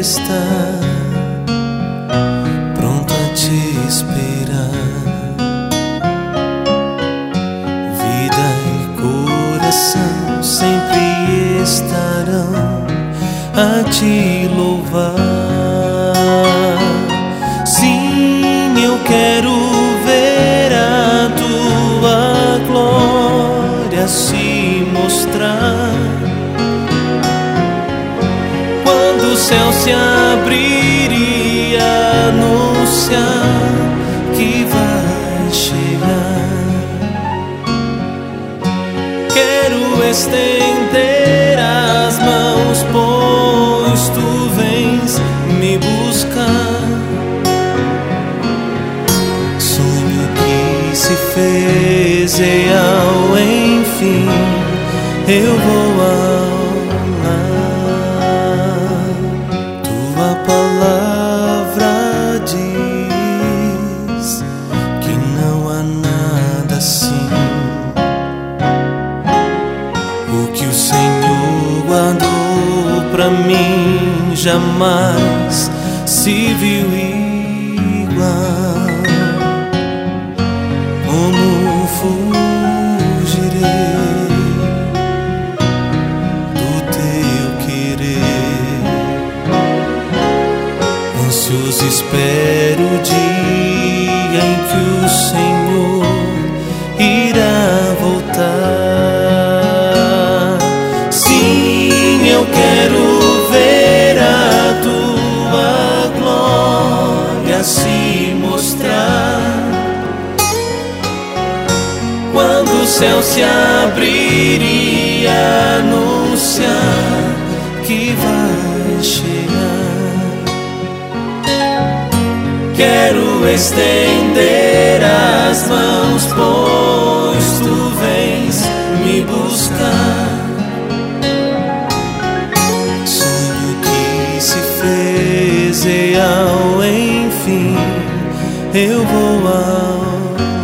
está pronto a te esperar. Vida e coração sempre estarão a te louvar. Sim, eu quero ver a tua glória se mostrar. Quando o céu se abrir e anunciar que vai chegar, quero estender as mãos, pois tu vens me buscar. Sonho que se fez real, enfim, eu vou ao lar. Tua palavra diz que não há nada assim. O que o Senhor guardou pra mim jamais se viu igual. Como fugirei do teu querer? Ansioso espero o dia em que o Senhor irá voltar. Sim, eu quero ver a tua glória se mostrar. Quando o céu se abrir e anunciar que vai chegar, quero estender as mãos, pois tu vens me buscar. Sonho que se fez real, enfim, eu vou ao lar.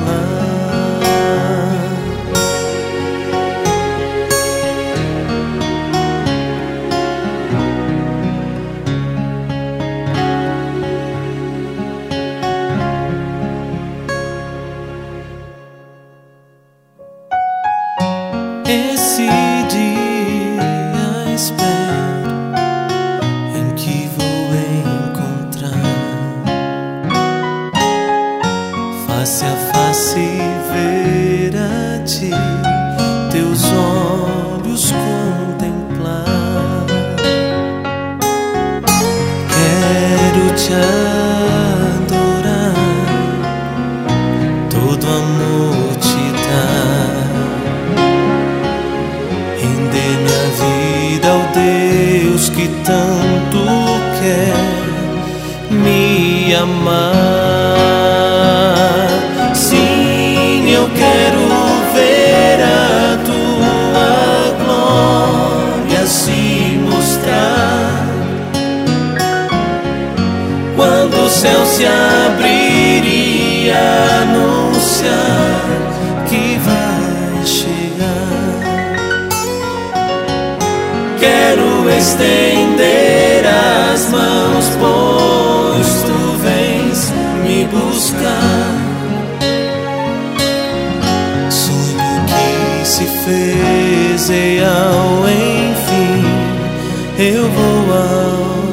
Esse dia espero em que vou encontrar, face a face ver a ti, teus olhos contemplar. Quero te adorar, todo amor te dar, render minha vida ao Deus que tanto quer me amar. Sim, eu quero ver a tua glória se mostrar. Quando o céu se abrir e anunciar que vai chegar, quero estender as mãos, pois tu vens me buscar. Sonho que se fez real, enfim, eu vou ao